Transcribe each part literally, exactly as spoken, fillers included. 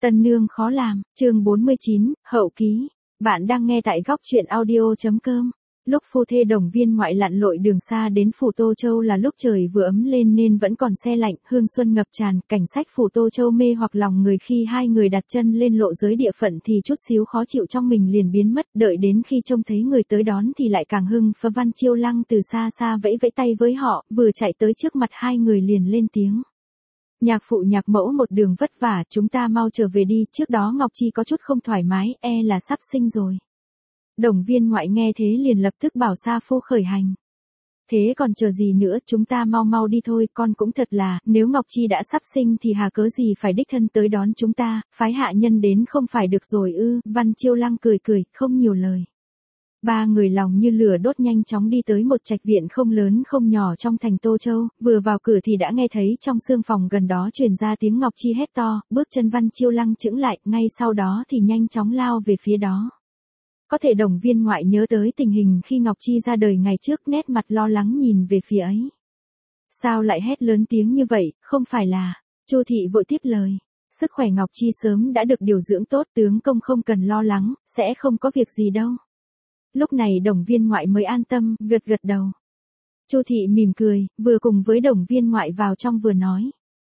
Tân nương khó làm, chương bốn mươi chín, hậu ký. Bạn đang nghe tại góc truyện audio.com. Lúc phu thê Đồng Viên Ngoại lặn lội đường xa đến phủ Tô Châu là lúc trời vừa ấm lên nên vẫn còn se lạnh, hương xuân ngập tràn, cảnh sách phủ Tô Châu mê hoặc lòng người khi hai người đặt chân lên lộ giới địa phận thì chút xíu khó chịu trong mình liền biến mất, đợi đến khi trông thấy người tới đón thì lại càng hưng phấn. Văn Chiêu Lăng từ xa xa vẫy vẫy tay với họ, vừa chạy tới trước mặt hai người liền lên tiếng. Nhạc phụ nhạc mẫu một đường vất vả, chúng ta mau trở về đi, trước đó Ngọc Chi có chút không thoải mái, e là sắp sinh rồi. Đồng Viên Ngoại nghe thế liền lập tức bảo sa phu khởi hành. Thế còn chờ gì nữa, chúng ta mau mau đi thôi, con cũng thật là, nếu Ngọc Chi đã sắp sinh thì hà cớ gì phải đích thân tới đón chúng ta, phái hạ nhân đến không phải được rồi ư. Văn Chiêu Lăng cười cười, không nhiều lời. Ba người lòng như lửa đốt nhanh chóng đi tới một trạch viện không lớn không nhỏ trong thành Tô Châu, vừa vào cửa thì đã nghe thấy trong sương phòng gần đó truyền ra tiếng Ngọc Chi hét to, bước chân Văn Chiêu Lăng chững lại, ngay sau đó thì nhanh chóng lao về phía đó. Có thể Đồng Viên Ngoại nhớ tới tình hình khi Ngọc Chi ra đời ngày trước, nét mặt lo lắng nhìn về phía ấy. Sao lại hét lớn tiếng như vậy, không phải là, Chu Thị vội tiếp lời. Sức khỏe Ngọc Chi sớm đã được điều dưỡng tốt, tướng công không cần lo lắng, sẽ không có việc gì đâu. Lúc này Đồng Viên Ngoại mới an tâm, gật gật đầu. Chu Thị mỉm cười, vừa cùng với Đồng Viên Ngoại vào trong vừa nói.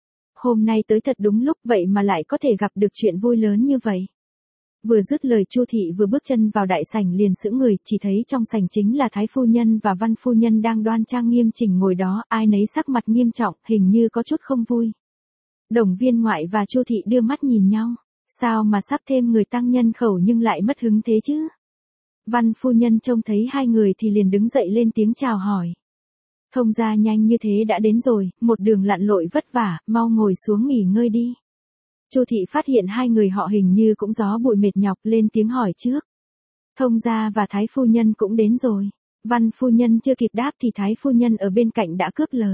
Hôm nay tới thật đúng lúc, vậy mà lại có thể gặp được chuyện vui lớn như vậy. Vừa dứt lời Chu Thị vừa bước chân vào đại sảnh liền sững người, chỉ thấy trong sảnh chính là Thái Phu Nhân và Văn Phu Nhân đang đoan trang nghiêm chỉnh ngồi đó, ai nấy sắc mặt nghiêm trọng, hình như có chút không vui. Đồng Viên Ngoại và Chu Thị đưa mắt nhìn nhau, sao mà sắp thêm người tăng nhân khẩu nhưng lại mất hứng thế chứ? Văn Phu Nhân trông thấy hai người thì liền đứng dậy lên tiếng chào hỏi. Thông gia nhanh như thế đã đến rồi, một đường lặn lội vất vả, mau ngồi xuống nghỉ ngơi đi. Chu Thị phát hiện hai người họ hình như cũng gió bụi mệt nhọc, lên tiếng hỏi trước. Thông gia và Thái Phu Nhân cũng đến rồi. Văn Phu Nhân chưa kịp đáp thì Thái Phu Nhân ở bên cạnh đã cướp lời.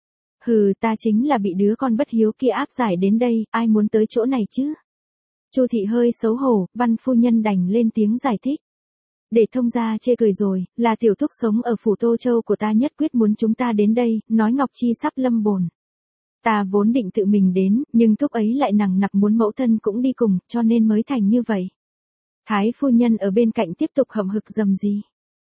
Hừ, ta chính là bị đứa con bất hiếu kia áp giải đến đây, ai muốn tới chỗ này chứ? Chu Thị hơi xấu hổ, Văn Phu Nhân đành lên tiếng giải thích. Để thông gia chê cười rồi, là tiểu thúc sống ở phủ Tô Châu của ta nhất quyết muốn chúng ta đến đây, nói Ngọc Chi sắp lâm bồn. Ta vốn định tự mình đến, nhưng thúc ấy lại nằng nặc muốn mẫu thân cũng đi cùng, cho nên mới thành như vậy. Thái Phu Nhân ở bên cạnh tiếp tục hậm hực dầm gì.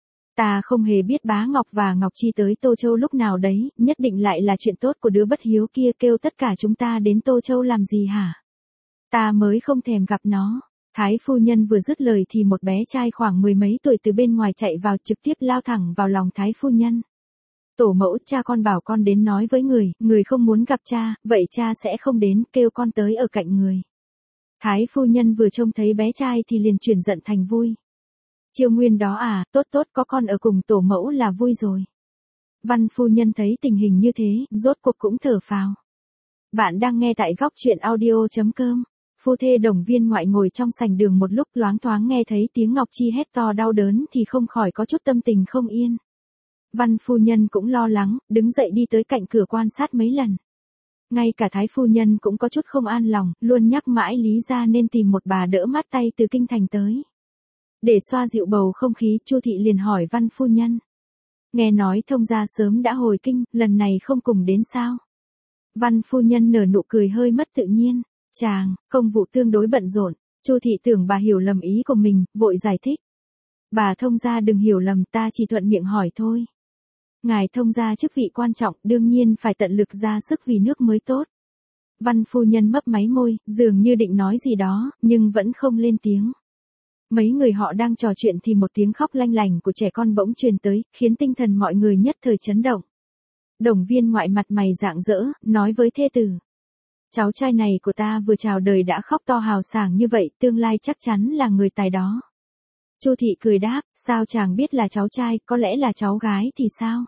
Ta không hề biết bá Ngọc và Ngọc Chi tới Tô Châu lúc nào đấy, nhất định lại là chuyện tốt của đứa bất hiếu kia, kêu tất cả chúng ta đến Tô Châu làm gì hả? Ta mới không thèm gặp nó. Thái Phu Nhân vừa dứt lời thì một bé trai khoảng mười mấy tuổi từ bên ngoài chạy vào, trực tiếp lao thẳng vào lòng Thái Phu Nhân. Tổ mẫu, cha con bảo con đến nói với người, người không muốn gặp cha, vậy cha sẽ không đến, kêu con tới ở cạnh người. Thái Phu Nhân vừa trông thấy bé trai thì liền chuyển giận thành vui. Chiêu Nguyên đó à, tốt tốt, có con ở cùng tổ mẫu là vui rồi. Văn Phu Nhân thấy tình hình như thế, rốt cuộc cũng thở phào. Bạn đang nghe tại góc truyện audio.com. Phu thê Đồng Viên Ngoại ngồi trong sảnh đường một lúc, loáng thoáng nghe thấy tiếng Ngọc Chi hét to đau đớn thì không khỏi có chút tâm tình không yên. Văn Phu Nhân cũng lo lắng, đứng dậy đi tới cạnh cửa quan sát mấy lần. Ngay cả Thái Phu Nhân cũng có chút không an lòng, luôn nhắc mãi lý ra nên tìm một bà đỡ mát tay từ kinh thành tới. Để xoa dịu bầu không khí, Chu Thị liền hỏi Văn Phu Nhân. Nghe nói thông gia sớm đã hồi kinh, lần này không cùng đến sao? Văn Phu Nhân nở nụ cười hơi mất tự nhiên. Chàng, công vụ tương đối bận rộn. Chu Thị tưởng bà hiểu lầm ý của mình, vội giải thích. Bà thông gia đừng hiểu lầm, ta chỉ thuận miệng hỏi thôi. Ngài thông gia chức vị quan trọng, đương nhiên phải tận lực ra sức vì nước mới tốt. Văn Phu Nhân mấp máy môi, dường như định nói gì đó, nhưng vẫn không lên tiếng. Mấy người họ đang trò chuyện thì một tiếng khóc lanh lành của trẻ con bỗng truyền tới, khiến tinh thần mọi người nhất thời chấn động. Đồng Viên Ngoại mặt mày rạng rỡ, nói với thê tử. Cháu trai này của ta vừa chào đời đã khóc to hào sảng như vậy, tương lai chắc chắn là người tài đó. Chu Thị cười đáp, sao chàng biết là cháu trai, có lẽ là cháu gái thì sao?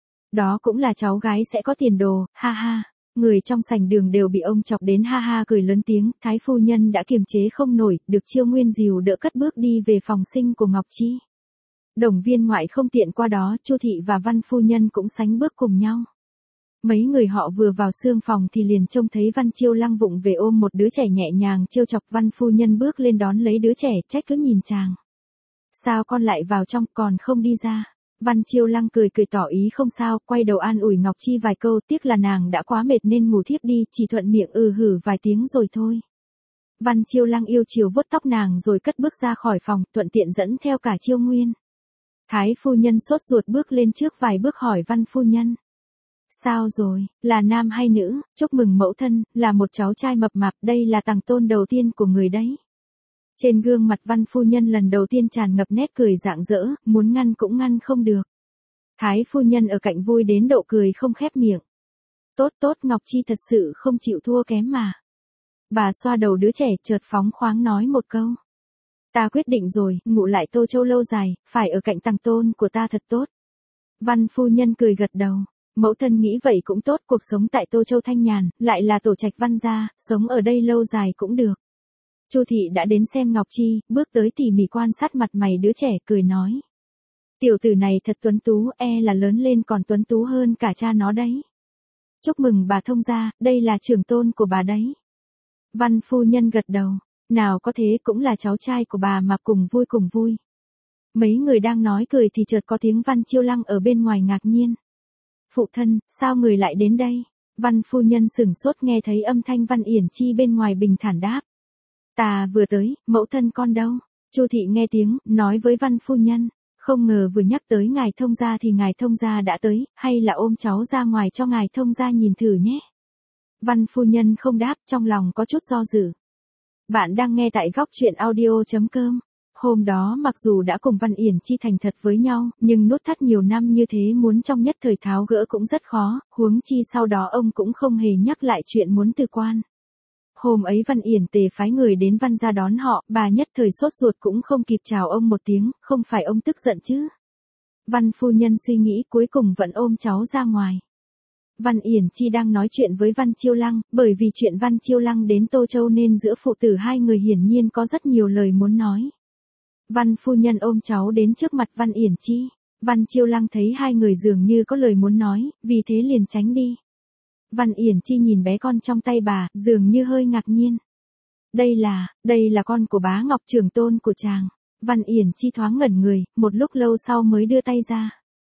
Đó cũng là cháu gái sẽ có tiền đồ, ha ha. Người trong sảnh đường đều bị ông chọc đến ha ha cười lớn tiếng, Thái Phu Nhân đã kiềm chế không nổi, được Chiêu Nguyên dìu đỡ cất bước đi về phòng sinh của Ngọc Chi. Đồng Viên Ngoại không tiện qua đó, Chu Thị và Văn Phu Nhân cũng sánh bước cùng nhau. Mấy người họ vừa vào sương phòng thì liền trông thấy Văn Chiêu Lăng vụng về ôm một đứa trẻ nhẹ nhàng trêu chọc. Văn Phu Nhân bước lên đón lấy đứa trẻ, trách cứ nhìn chàng. Sao con lại vào trong, còn không đi ra? Văn Chiêu Lăng cười cười tỏ ý không sao, quay đầu an ủi Ngọc Chi vài câu, tiếc là nàng đã quá mệt nên ngủ thiếp đi, chỉ thuận miệng ừ hử vài tiếng rồi thôi. Văn Chiêu Lăng yêu chiều vuốt tóc nàng rồi cất bước ra khỏi phòng, thuận tiện dẫn theo cả Chiêu Nguyên. Thái phu nhân sốt ruột bước lên trước vài bước hỏi Văn phu nhân. Sao rồi, là nam hay nữ? Chúc mừng mẫu thân, là một cháu trai mập mạp, đây là tằng tôn đầu tiên của người đấy. Trên gương mặt Văn phu nhân lần đầu tiên tràn ngập nét cười rạng rỡ, muốn ngăn cũng ngăn không được. Thái phu nhân ở cạnh vui đến độ cười không khép miệng. Tốt tốt, Ngọc Chi thật sự không chịu thua kém mà. Bà xoa đầu đứa trẻ chợt phóng khoáng nói một câu. Ta quyết định rồi, ngụ lại Tô Châu lâu dài, phải ở cạnh tằng tôn của ta thật tốt. Văn phu nhân cười gật đầu. Mẫu thân nghĩ vậy cũng tốt, cuộc sống tại Tô Châu thanh nhàn, lại là tổ trạch Văn gia, sống ở đây lâu dài cũng được. Chu thị đã đến xem Ngọc Chi, bước tới tỉ mỉ quan sát mặt mày đứa trẻ, cười nói. Tiểu tử này thật tuấn tú, e là lớn lên còn tuấn tú hơn cả cha nó đấy. Chúc mừng bà thông gia, đây là trưởng tôn của bà đấy. Văn phu nhân gật đầu, nào có thế, cũng là cháu trai của bà mà, cùng vui cùng vui. Mấy người đang nói cười thì chợt có tiếng Văn Chiêu Lăng ở bên ngoài ngạc nhiên. Phụ thân, sao người lại đến đây? Văn phu nhân sửng sốt nghe thấy âm thanh Văn Yển Chi bên ngoài bình thản đáp. Ta vừa tới, mẫu thân con đâu? Chu thị nghe tiếng, nói với Văn phu nhân, không ngờ vừa nhắc tới ngài thông gia thì ngài thông gia đã tới, hay là ôm cháu ra ngoài cho ngài thông gia nhìn thử nhé. Văn phu nhân không đáp, trong lòng có chút do dự. Bạn đang nghe tại góc truyện audio chấm com. Hôm đó mặc dù đã cùng Văn Yển Chi thành thật với nhau, nhưng nút thắt nhiều năm như thế muốn trong nhất thời tháo gỡ cũng rất khó, huống chi sau đó ông cũng không hề nhắc lại chuyện muốn từ quan. Hôm ấy Văn Yển Tề phái người đến Văn gia đón họ, bà nhất thời sốt ruột cũng không kịp chào ông một tiếng, không phải ông tức giận chứ. Văn phu nhân suy nghĩ cuối cùng vẫn ôm cháu ra ngoài. Văn Yển Chi đang nói chuyện với Văn Chiêu Lăng, bởi vì chuyện Văn Chiêu Lăng đến Tô Châu nên giữa phụ tử hai người hiển nhiên có rất nhiều lời muốn nói. Văn phu nhân ôm cháu đến trước mặt Văn Yển Chi. Văn Chiêu Lăng thấy hai người dường như có lời muốn nói, vì thế liền tránh đi. Văn Yển Chi nhìn bé con trong tay bà, dường như hơi ngạc nhiên. Đây là, đây là con của bá Ngọc trưởng tôn của chàng. Văn Yển Chi thoáng ngẩn người, một lúc lâu sau mới đưa tay ra.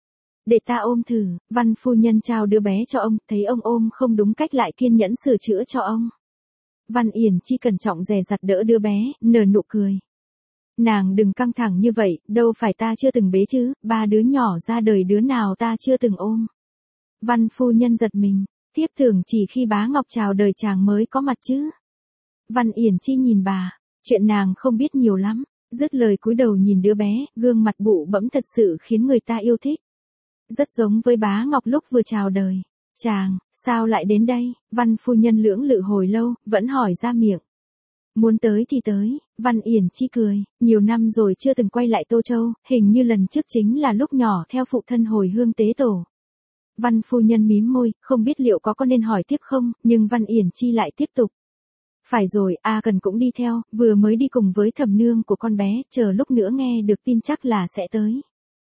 Để ta ôm thử. Văn phu nhân trao đứa bé cho ông, thấy ông ôm không đúng cách lại kiên nhẫn sửa chữa cho ông. Văn Yển Chi cẩn trọng dè dặt đỡ đứa bé, nở nụ cười. Nàng đừng căng thẳng như vậy, đâu phải ta chưa từng bế chứ, ba đứa nhỏ ra đời đứa nào ta chưa từng ôm. Văn phu nhân giật mình, tiếp tưởng chỉ khi bá Ngọc chào đời chàng mới có mặt chứ. Văn Yển Chi nhìn bà, chuyện nàng không biết nhiều lắm, dứt lời cúi đầu nhìn đứa bé, gương mặt bụ bẫm thật sự khiến người ta yêu thích. Rất giống với bá Ngọc lúc vừa chào đời. Chàng, sao lại đến đây? Văn phu nhân lưỡng lự hồi lâu, vẫn hỏi ra miệng. Muốn tới thì tới, Văn Yển Chi cười, nhiều năm rồi chưa từng quay lại Tô Châu, hình như lần trước chính là lúc nhỏ theo phụ thân hồi hương tế tổ. Văn phu nhân mím môi, không biết liệu có có nên hỏi tiếp không, nhưng Văn Yển Chi lại tiếp tục. Phải rồi, A Cần cũng đi theo, vừa mới đi cùng với thẩm nương của con bé, chờ lúc nữa nghe được tin chắc là sẽ tới.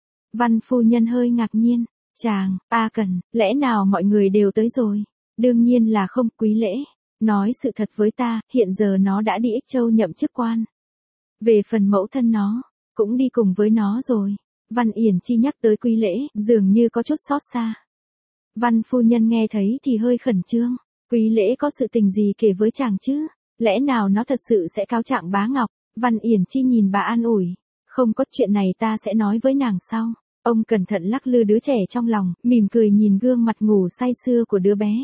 Văn phu nhân hơi ngạc nhiên, chàng, A Cần, lẽ nào mọi người đều tới rồi? Đương nhiên là không, quý lễ. Nói sự thật với ta, hiện giờ nó đã đi Ích Châu nhậm chức quan. Về phần mẫu thân nó, cũng đi cùng với nó rồi. Văn Yển Chi nhắc tới quý lễ, dường như có chút xót xa. Văn phu nhân nghe thấy thì hơi khẩn trương. Quý lễ có sự tình gì kể với chàng chứ? Lẽ nào nó thật sự sẽ cáo trạng bá Ngọc? Văn Yển Chi nhìn bà an ủi. Không có, chuyện này ta sẽ nói với nàng sau. Ông cẩn thận lắc lư đứa trẻ trong lòng, mỉm cười nhìn gương mặt ngủ say sưa của đứa bé.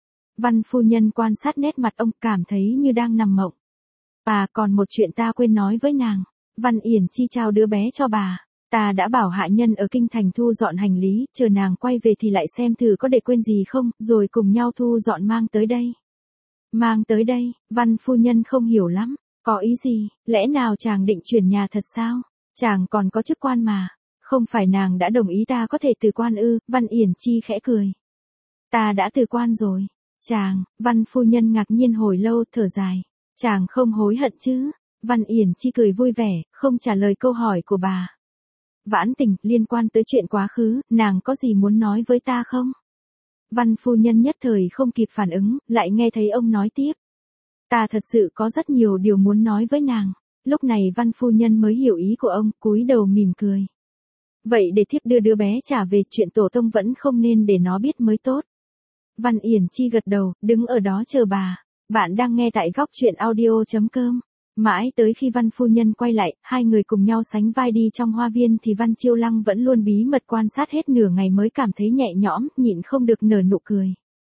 Văn phu nhân quan sát nét mặt ông, cảm thấy như đang nằm mộng. À, còn một chuyện ta quên nói với nàng. Văn Yển Chi trao đứa bé cho bà. Ta đã bảo hạ nhân ở kinh thành thu dọn hành lý, chờ nàng quay về thì lại xem thử có để quên gì không, rồi cùng nhau thu dọn mang tới đây. Mang tới đây, Văn phu nhân không hiểu lắm. Có ý gì, lẽ nào chàng định chuyển nhà thật sao? Chàng còn có chức quan mà. Không phải nàng đã đồng ý ta có thể từ quan ư? Văn Yển Chi khẽ cười. Ta đã từ quan rồi. Chàng, Văn phu nhân ngạc nhiên hồi lâu, thở dài. Chàng không hối hận chứ? Văn Yển Chi cười vui vẻ, không trả lời câu hỏi của bà. Vãn Tình, liên quan tới chuyện quá khứ, nàng có gì muốn nói với ta không? Văn phu nhân nhất thời không kịp phản ứng, lại nghe thấy ông nói tiếp. Ta thật sự có rất nhiều điều muốn nói với nàng. Lúc này Văn phu nhân mới hiểu ý của ông, cúi đầu mỉm cười. Vậy để thiếp đưa đứa bé trả về, chuyện tổ tông vẫn không nên để nó biết mới tốt. Văn Yển Chi gật đầu, đứng ở đó chờ bà. Bạn đang nghe tại góc truyện audio.com. Mãi tới khi Văn phu nhân quay lại, hai người cùng nhau sánh vai đi trong hoa viên thì Văn Chiêu Lăng vẫn luôn bí mật quan sát hết nửa ngày mới cảm thấy nhẹ nhõm, nhịn không được nở nụ cười.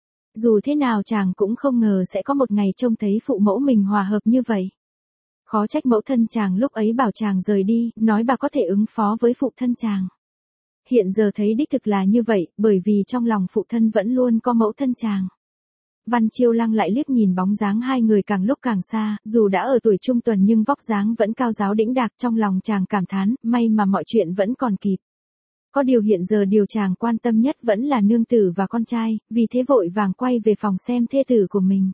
Dù thế nào chàng cũng không ngờ sẽ có một ngày trông thấy phụ mẫu mình hòa hợp như vậy. Khó trách mẫu thân chàng lúc ấy bảo chàng rời đi, nói bà có thể ứng phó với phụ thân chàng. Hiện giờ thấy đích thực là như vậy, bởi vì trong lòng phụ thân vẫn luôn có mẫu thân chàng. Văn Chiêu Lăng lại liếc nhìn bóng dáng hai người càng lúc càng xa, dù đã ở tuổi trung tuần nhưng vóc dáng vẫn cao ráo đĩnh đạc, trong lòng chàng cảm thán, may mà mọi chuyện vẫn còn kịp. Có điều hiện giờ điều chàng quan tâm nhất vẫn là nương tử và con trai, vì thế vội vàng quay về phòng xem thê tử của mình.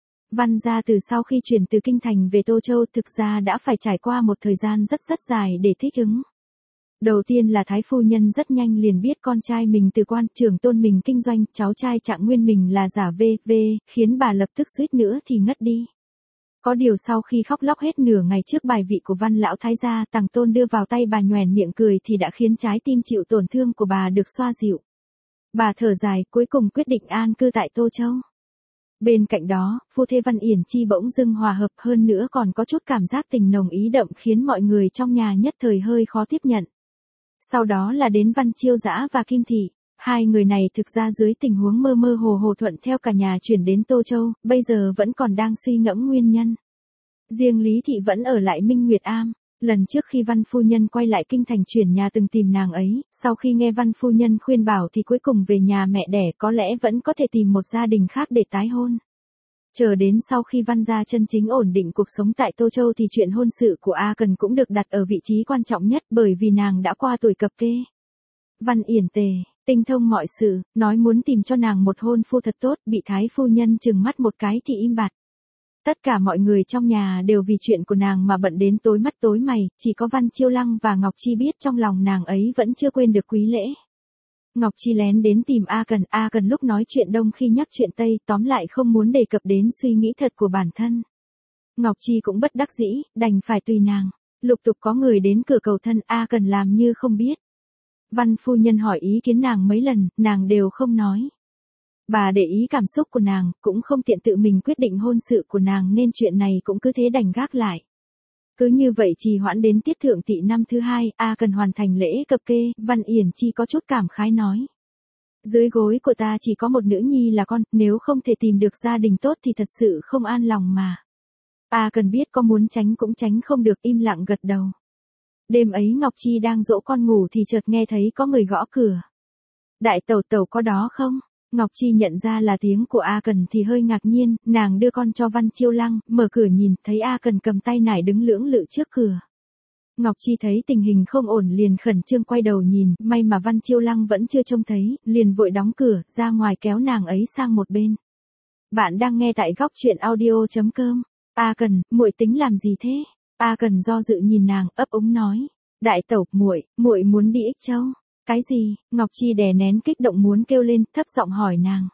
Văn gia từ sau khi chuyển từ Kinh Thành về Tô Châu thực ra đã phải trải qua một thời gian rất rất dài để thích ứng. Đầu tiên là Thái phu nhân rất nhanh liền biết con trai mình từ quan, trưởng tôn mình kinh doanh, cháu trai Trạng Nguyên mình là giả vê vê, khiến bà lập tức suýt nữa thì ngất đi. Có điều sau khi khóc lóc hết nửa ngày trước bài vị của Văn lão thái gia, Tằng Tôn đưa vào tay bà nhoẻn miệng cười thì đã khiến trái tim chịu tổn thương của bà được xoa dịu. Bà thở dài, cuối cùng quyết định an cư tại Tô Châu. Bên cạnh đó, phu thê Văn Yển Chi bỗng dưng hòa hợp, hơn nữa còn có chút cảm giác tình nồng ý đậm khiến mọi người trong nhà nhất thời hơi khó tiếp nhận. Sau đó là đến Văn Chiêu Dã và Kim Thị. Hai người này thực ra dưới tình huống mơ mơ hồ hồ thuận theo cả nhà chuyển đến Tô Châu, bây giờ vẫn còn đang suy ngẫm nguyên nhân. Riêng Lý Thị vẫn ở lại Minh Nguyệt Am. Lần trước khi Văn phu nhân quay lại Kinh Thành chuyển nhà từng tìm nàng ấy, sau khi nghe Văn phu nhân khuyên bảo thì cuối cùng về nhà mẹ đẻ, có lẽ vẫn có thể tìm một gia đình khác để tái hôn. Chờ đến sau khi Văn gia chân chính ổn định cuộc sống tại Tô Châu thì chuyện hôn sự của A Cần cũng được đặt ở vị trí quan trọng nhất, bởi vì nàng đã qua tuổi cập kê. Văn Yển Tề, tinh thông mọi sự, nói muốn tìm cho nàng một hôn phu thật tốt, bị Thái phu nhân trừng mắt một cái thì im bặt. Tất cả mọi người trong nhà đều vì chuyện của nàng mà bận đến tối mắt tối mày, chỉ có Văn Chiêu Lăng và Ngọc Chi biết trong lòng nàng ấy vẫn chưa quên được quý lễ. Ngọc Chi lén đến tìm A Cần, A Cần lúc nói chuyện đông khi nhắc chuyện Tây, tóm lại không muốn đề cập đến suy nghĩ thật của bản thân. Ngọc Chi cũng bất đắc dĩ, đành phải tùy nàng. Lục tục có người đến cửa cầu thân, A Cần làm như không biết. Văn phu nhân hỏi ý kiến nàng mấy lần, nàng đều không nói. Bà để ý cảm xúc của nàng, cũng không tiện tự mình quyết định hôn sự của nàng nên chuyện này cũng cứ thế đành gác lại. Cứ như vậy trì hoãn đến tiết thượng tỵ năm thứ hai, A Cần hoàn thành lễ cập kê, Văn Yển Chi có chút cảm khái nói. Dưới gối của ta chỉ có một nữ nhi là con, nếu không thể tìm được gia đình tốt thì thật sự không an lòng mà. A Cần biết có muốn tránh cũng tránh không được, im lặng gật đầu. Đêm ấy Ngọc Chi đang dỗ con ngủ thì chợt nghe thấy có người gõ cửa. Đại tẩu tẩu có đó không? Ngọc Chi nhận ra là tiếng của A Cần thì hơi ngạc nhiên, nàng đưa con cho Văn Chiêu Lăng, mở cửa nhìn, thấy A Cần cầm tay nải đứng lưỡng lự trước cửa. Ngọc Chi thấy tình hình không ổn liền khẩn trương quay đầu nhìn, may mà Văn Chiêu Lăng vẫn chưa trông thấy, liền vội đóng cửa, ra ngoài kéo nàng ấy sang một bên. Bạn đang nghe tại góc truyện audio.com. A Cần, muội tính làm gì thế? A Cần do dự nhìn nàng, ấp úng nói. Đại tẩu, muội, muội muốn đi Ích Châu. Cái gì? Ngọc Chi đè nén kích động muốn kêu lên, thấp giọng hỏi nàng.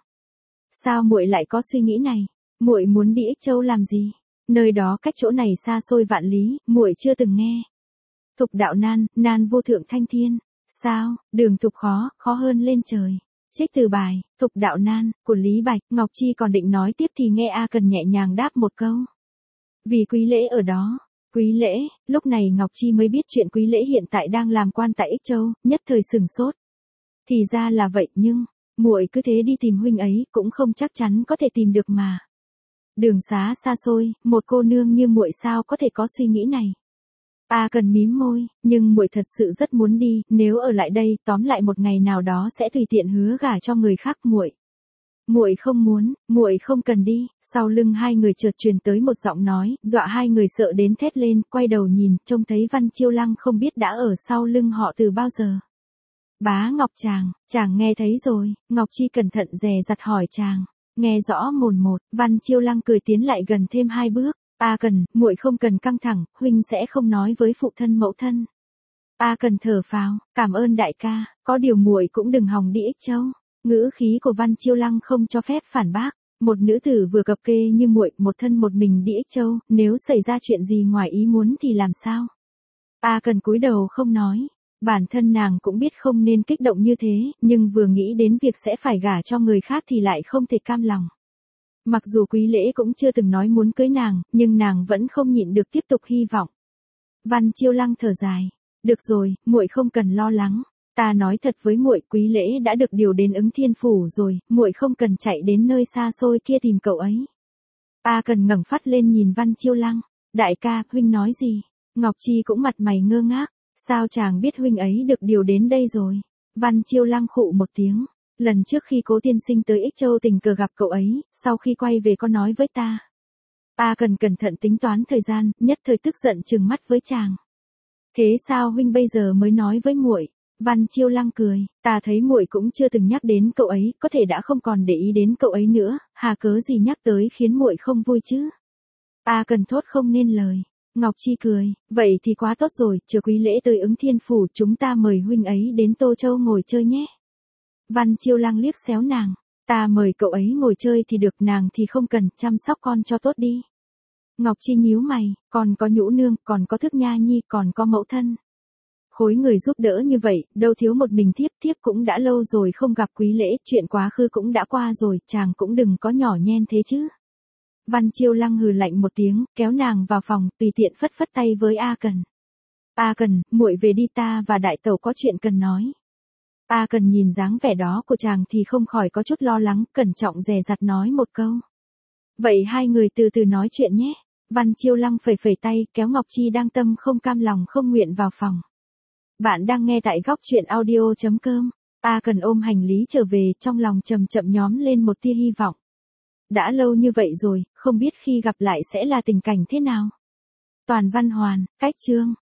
Sao muội lại có suy nghĩ này? Muội muốn đi Ích Châu làm gì? Nơi đó cách chỗ này xa xôi vạn lý, muội chưa từng nghe. Thục đạo nan, nan vô thượng thanh thiên. Sao? Đường thục khó, khó hơn lên trời. Trích từ bài, Thục đạo nan, của Lý Bạch. Ngọc Chi còn định nói tiếp thì nghe A Cần nhẹ nhàng đáp một câu. Vì quý lễ ở đó. Quý lễ, lúc này Ngọc Chi mới biết chuyện quý lễ hiện tại đang làm quan tại Ích Châu, nhất thời sừng sốt. Thì ra là vậy nhưng, muội cứ thế đi tìm huynh ấy, cũng không chắc chắn có thể tìm được mà. Đường xá xa xôi, một cô nương như muội sao có thể có suy nghĩ này. A Cần mím môi, nhưng muội thật sự rất muốn đi, nếu ở lại đây, tóm lại một ngày nào đó sẽ tùy tiện hứa gả cho người khác muội. Muội không muốn, muội không cần đi. Sau lưng hai người chợt truyền tới một giọng nói, dọa hai người sợ đến thét lên, quay đầu nhìn, trông thấy Văn Chiêu Lăng không biết đã ở sau lưng họ từ bao giờ. Bá Ngọc chàng, chàng nghe thấy rồi. Ngọc Chi cẩn thận dè dặt hỏi chàng. Nghe rõ mồn một, Văn Chiêu Lăng cười tiến lại gần thêm hai bước. A Cần, muội không cần căng thẳng, huynh sẽ không nói với phụ thân mẫu thân. A Cần thở phào, cảm ơn đại ca, có điều muội cũng đừng hòng đi Ích Châu. Ngữ khí của Văn Chiêu Lăng không cho phép phản bác, một nữ tử vừa cập kê như muội, một thân một mình đi Ích Châu, nếu xảy ra chuyện gì ngoài ý muốn thì làm sao? A Cần cúi đầu không nói, bản thân nàng cũng biết không nên kích động như thế, nhưng vừa nghĩ đến việc sẽ phải gả cho người khác thì lại không thể cam lòng. Mặc dù Quý Lễ cũng chưa từng nói muốn cưới nàng, nhưng nàng vẫn không nhịn được tiếp tục hy vọng. Văn Chiêu Lăng thở dài. Được rồi, muội không cần lo lắng. Ta nói thật với muội, Quý Lễ đã được điều đến Ứng Thiên Phủ rồi, muội không cần chạy đến nơi xa xôi kia tìm cậu ấy. A Cần ngẩng phát lên nhìn Văn Chiêu Lăng. Đại ca, huynh nói gì? Ngọc Chi cũng mặt mày ngơ ngác. Sao chàng biết huynh ấy được điều đến đây rồi? Văn Chiêu Lăng khụ một tiếng. Lần trước khi Cố tiên sinh tới Ích Châu tình cờ gặp cậu ấy, sau khi quay về có nói với ta. Ta cần cẩn thận tính toán thời gian, nhất thời tức giận trừng mắt với chàng. Thế sao huynh bây giờ mới nói với muội? Văn Chiêu Lăng cười, ta thấy muội cũng chưa từng nhắc đến cậu ấy, có thể đã không còn để ý đến cậu ấy nữa, hà cớ gì nhắc tới khiến muội không vui chứ? Ta cần thốt không nên lời. Ngọc Chi cười, vậy thì quá tốt rồi, chờ Quý Lễ tới Ứng Thiên Phủ chúng ta mời huynh ấy đến Tô Châu ngồi chơi nhé. Văn Chiêu Lăng liếc xéo nàng, ta mời cậu ấy ngồi chơi thì được, nàng thì không cần, chăm sóc con cho tốt đi. Ngọc Chi nhíu mày, còn có Nhũ nương, còn có Thức Nha nhi, còn có mẫu thân. Khối người giúp đỡ như vậy, đâu thiếu một mình thiếp, thiếp cũng đã lâu rồi không gặp Quý Lễ, chuyện quá khứ cũng đã qua rồi, chàng cũng đừng có nhỏ nhen thế chứ. Văn Chiêu Lăng hừ lạnh một tiếng, kéo nàng vào phòng, tùy tiện phất phất tay với A Cần. A Cần, muội về đi, ta và đại tẩu có chuyện cần nói. A Cần nhìn dáng vẻ đó của chàng thì không khỏi có chút lo lắng, cẩn trọng dè dặt nói một câu. Vậy hai người từ từ nói chuyện nhé. Văn Chiêu Lăng phẩy phẩy tay, kéo Ngọc Chi đang tâm không cam lòng không nguyện vào phòng. Bạn đang nghe tại góc truyện audio chấm com. A Cần ôm hành lý trở về, trong lòng chậm chậm nhóm lên một tia hy vọng. Đã lâu như vậy rồi, không biết khi gặp lại sẽ là tình cảnh thế nào. Toàn văn hoàn, cách chương.